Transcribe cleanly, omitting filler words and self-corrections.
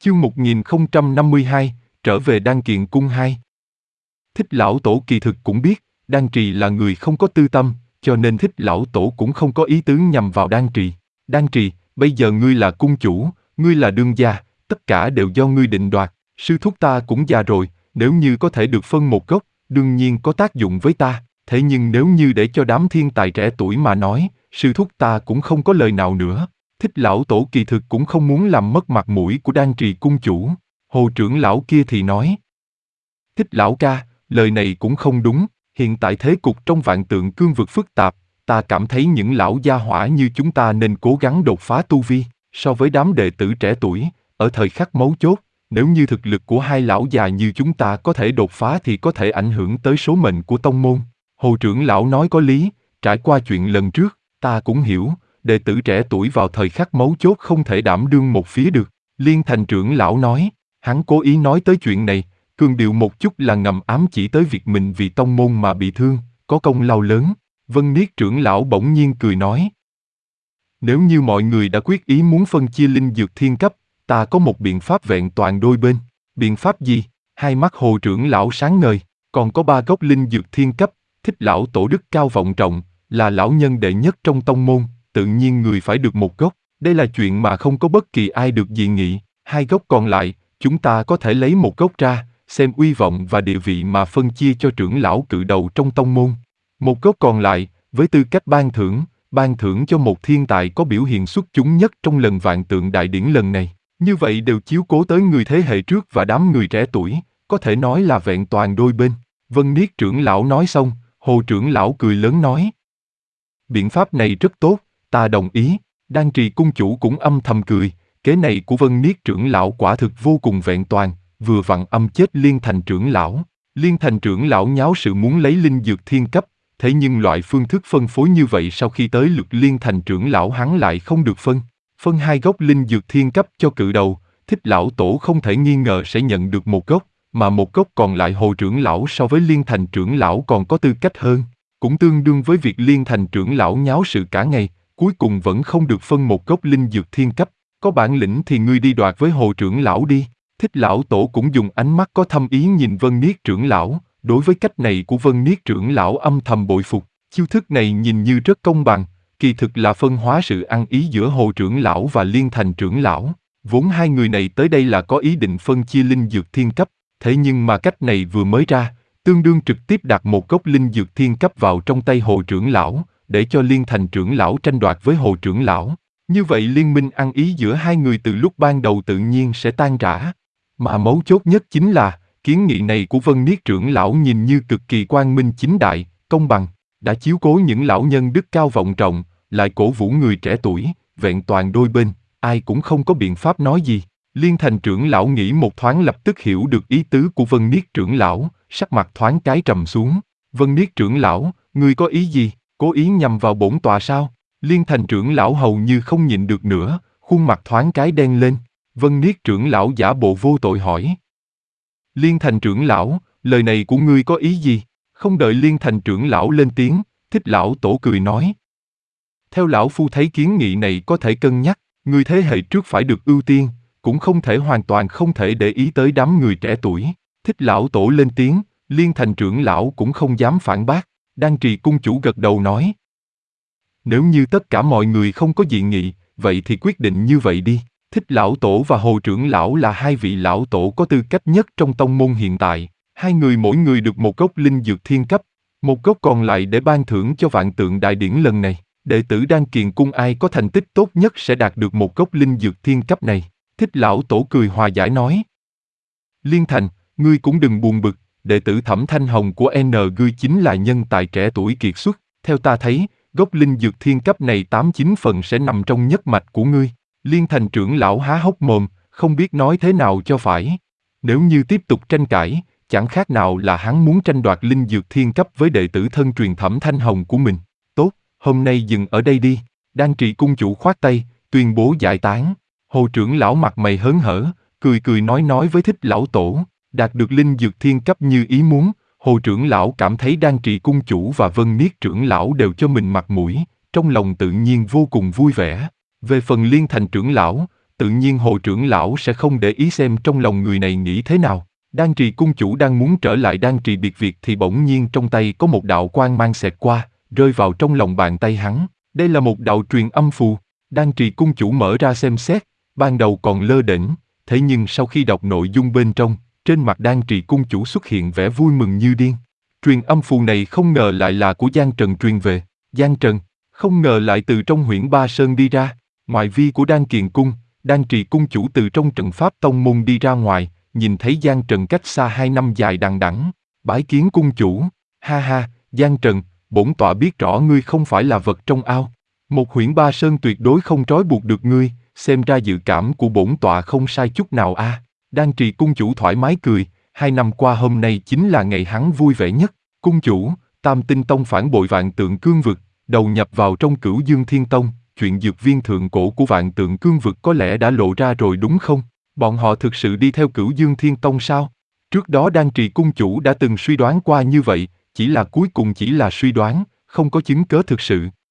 Chương 1052, trở về Đan Kiền Cung 2. Thích Lão Tổ kỳ thực cũng biết, Đan Trì là người không có tư tâm, cho nên Thích Lão Tổ cũng không có ý tứ nhằm vào Đan Trì. Đan Trì, bây giờ ngươi là cung chủ, ngươi là đương gia, tất cả đều do ngươi định đoạt. Sư thúc ta cũng già rồi, nếu như có thể được phân một gốc, đương nhiên có tác dụng với ta. Thế nhưng nếu như để cho đám thiên tài trẻ tuổi mà nói, sư thúc ta cũng không có lời nào nữa. Thích Lão Tổ kỳ thực cũng không muốn làm mất mặt mũi của Đan Trì cung chủ. Hồ trưởng lão kia thì nói: Thích lão ca, lời này cũng không đúng, hiện tại thế cục trong Vạn Tượng Cương vực phức tạp, ta cảm thấy những lão gia hỏa như chúng ta nên cố gắng đột phá tu vi, so với đám đệ tử trẻ tuổi, ở thời khắc mấu chốt, nếu như thực lực của hai lão già như chúng ta có thể đột phá thì có thể ảnh hưởng tới số mệnh của tông môn. Hồ trưởng lão nói có lý, trải qua chuyện lần trước, ta cũng hiểu, đệ tử trẻ tuổi vào thời khắc mấu chốt không thể đảm đương một phía được. Liên Thành trưởng lão nói, hắn cố ý nói tới chuyện này, cường điệu một chút là ngầm ám chỉ tới việc mình vì tông môn mà bị thương, có công lao lớn. Vân Niết trưởng lão bỗng nhiên cười nói: Nếu như mọi người đã quyết ý muốn phân chia linh dược thiên cấp, ta có một biện pháp vẹn toàn đôi bên. Biện pháp gì? Hai mắt Hồ trưởng lão sáng ngời. Còn có 3 gốc linh dược thiên cấp. Thích Lão Tổ đức cao vọng trọng, là lão nhân đệ nhất trong tông môn, tự nhiên người phải được một gốc. Đây là chuyện mà không có bất kỳ ai được dị nghị. 2 gốc còn lại, chúng ta có thể lấy một gốc ra, xem uy vọng và địa vị mà phân chia cho trưởng lão cự đầu trong tông môn. Một gốc còn lại, với tư cách ban thưởng cho một thiên tài có biểu hiện xuất chúng nhất trong lần Vạn Tượng Đại Điển lần này. Như vậy đều chiếu cố tới người thế hệ trước và đám người trẻ tuổi, có thể nói là vẹn toàn đôi bên. Vân Niết trưởng lão nói xong, Hồ trưởng lão cười lớn nói: Biện pháp này rất tốt, ta đồng ý. Đan Trì cung chủ cũng âm thầm cười, kế này của Vân Niết trưởng lão quả thực vô cùng vẹn toàn, vừa vặn âm chết Liên Thành trưởng lão. Liên Thành trưởng lão nháo sự muốn lấy linh dược thiên cấp, thế nhưng loại phương thức phân phối như vậy sau khi tới lượt Liên Thành trưởng lão hắn lại không được phân. Phân 2 gốc linh dược thiên cấp cho cự đầu, Thích Lão Tổ không thể nghi ngờ sẽ nhận được một gốc, mà một gốc còn lại Hồ trưởng lão so với Liên Thành trưởng lão còn có tư cách hơn. Cũng tương đương với việc Liên Thành trưởng lão nháo sự cả ngày, cuối cùng vẫn không được phân một gốc linh dược thiên cấp. Có bản lĩnh thì ngươi đi đoạt với Hồ trưởng lão đi. Thích Lão Tổ cũng dùng ánh mắt có thâm ý nhìn Vân Niết trưởng lão, đối với cách này của Vân Niết trưởng lão âm thầm bội phục. Chiêu thức này nhìn như rất công bằng, kỳ thực là phân hóa sự ăn ý giữa Hồ trưởng lão và Liên Thành trưởng lão. Vốn hai người này tới đây là có ý định phân chia linh dược thiên cấp, thế nhưng mà cách này vừa mới ra, tương đương trực tiếp đặt một gốc linh dược thiên cấp vào trong tay Hồ trưởng lão, để cho Liên Thành trưởng lão tranh đoạt với Hồ trưởng lão. Như vậy liên minh ăn ý giữa hai người từ lúc ban đầu tự nhiên sẽ tan rã. Mà mấu chốt nhất chính là, kiến nghị này của Vân Niết trưởng lão nhìn như cực kỳ quang minh chính đại, công bằng, đã chiếu cố những lão nhân đức cao vọng trọng, lại cổ vũ người trẻ tuổi, vẹn toàn đôi bên, ai cũng không có biện pháp nói gì. Liên Thành trưởng lão nghĩ một thoáng lập tức hiểu được ý tứ của Vân Niết trưởng lão, sắc mặt thoáng cái trầm xuống. Vân Niết trưởng lão, ngươi có ý gì, cố ý nhằm vào bổn tọa sao? Liên Thành trưởng lão hầu như không nhịn được nữa, khuôn mặt thoáng cái đen lên. Vân Niết trưởng lão giả bộ vô tội hỏi: Liên Thành trưởng lão, lời này của ngươi có ý gì? Không đợi Liên Thành trưởng lão lên tiếng, Thích Lão Tổ cười nói: Theo lão phu thấy kiến nghị này có thể cân nhắc, người thế hệ trước phải được ưu tiên, cũng không thể hoàn toàn không thể để ý tới đám người trẻ tuổi. Thích Lão Tổ lên tiếng, Liên Thành trưởng lão cũng không dám phản bác. Đan Trì cung chủ gật đầu nói: Nếu như tất cả mọi người không có dị nghị, vậy thì quyết định như vậy đi. Thích Lão Tổ và Hồ trưởng lão là 2 vị lão tổ có tư cách nhất trong tông môn hiện tại. 2 người mỗi người được một gốc linh dược thiên cấp, một gốc còn lại để ban thưởng cho Vạn Tượng Đại Điển lần này. Đệ tử Đan Kiền Cung ai có thành tích tốt nhất sẽ đạt được một gốc linh dược thiên cấp này. Thích Lão Tổ cười hòa giải nói: Liên Thành, ngươi cũng đừng buồn bực, đệ tử Thẩm Thanh Hồng của NG chính là nhân tài trẻ tuổi kiệt xuất. Theo ta thấy, gốc linh dược thiên cấp này 89 phần sẽ nằm trong nhất mạch của ngươi. Liên Thành trưởng lão há hốc mồm, không biết nói thế nào cho phải. Nếu như tiếp tục tranh cãi, chẳng khác nào là hắn muốn tranh đoạt linh dược thiên cấp với đệ tử thân truyền Thẩm Thanh Hồng của mình. Tốt, hôm nay dừng ở đây đi. Đan Trì cung chủ khoát tay, tuyên bố giải tán. Hồ trưởng lão mặt mày hớn hở, cười cười nói với Thích Lão Tổ, đạt được linh dược thiên cấp như ý muốn. Hồ trưởng lão cảm thấy Đan Trì cung chủ và Vân Niết trưởng lão đều cho mình mặt mũi, trong lòng tự nhiên vô cùng vui vẻ. Về phần Liên Thành trưởng lão, tự nhiên Hồ trưởng lão sẽ không để ý xem trong lòng người này nghĩ thế nào. Đan Trì cung chủ đang muốn trở lại Đan Trì biệt viện thì bỗng nhiên trong tay có một đạo quang mang xẹt qua, rơi vào trong lòng bàn tay hắn. Đây là một đạo truyền âm phù. Đan Trì cung chủ mở ra xem xét, ban đầu còn lơ đễnh, thế nhưng sau khi đọc nội dung bên trong, trên mặt Đan Trì cung chủ xuất hiện vẻ vui mừng như điên. Truyền âm phù này không ngờ lại là của Giang Trần truyền về. Giang Trần, không ngờ lại từ trong Huyễn Ba Sơn đi ra. Ngoại vi của Đan Kiền cung, Đan Trì cung chủ từ trong trận pháp tông môn đi ra ngoài, nhìn thấy Giang Trần cách xa 2 năm dài đằng đẵng, bái kiến cung chủ. Ha ha, Giang Trần, bổn tọa biết rõ ngươi không phải là vật trong ao. Một Huyễn Ba Sơn tuyệt đối không trói buộc được ngươi, xem ra dự cảm của bổn tọa không sai chút nào a. Đan Trì cung chủ thoải mái cười, 2 năm qua hôm nay chính là ngày hắn vui vẻ nhất. Cung chủ, Tam Tinh Tông phản bội Vạn Tượng Cương vực, đầu nhập vào trong Cửu Dương Thiên Tông, chuyện dược viên thượng cổ của Vạn Tượng Cương vực có lẽ đã lộ ra rồi đúng không? Bọn họ thực sự đi theo Cửu Dương Thiên Tông sao? Trước đó Đan Trì cung chủ đã từng suy đoán qua như vậy, chỉ là cuối cùng chỉ là suy đoán, không có chứng cớ thực sự.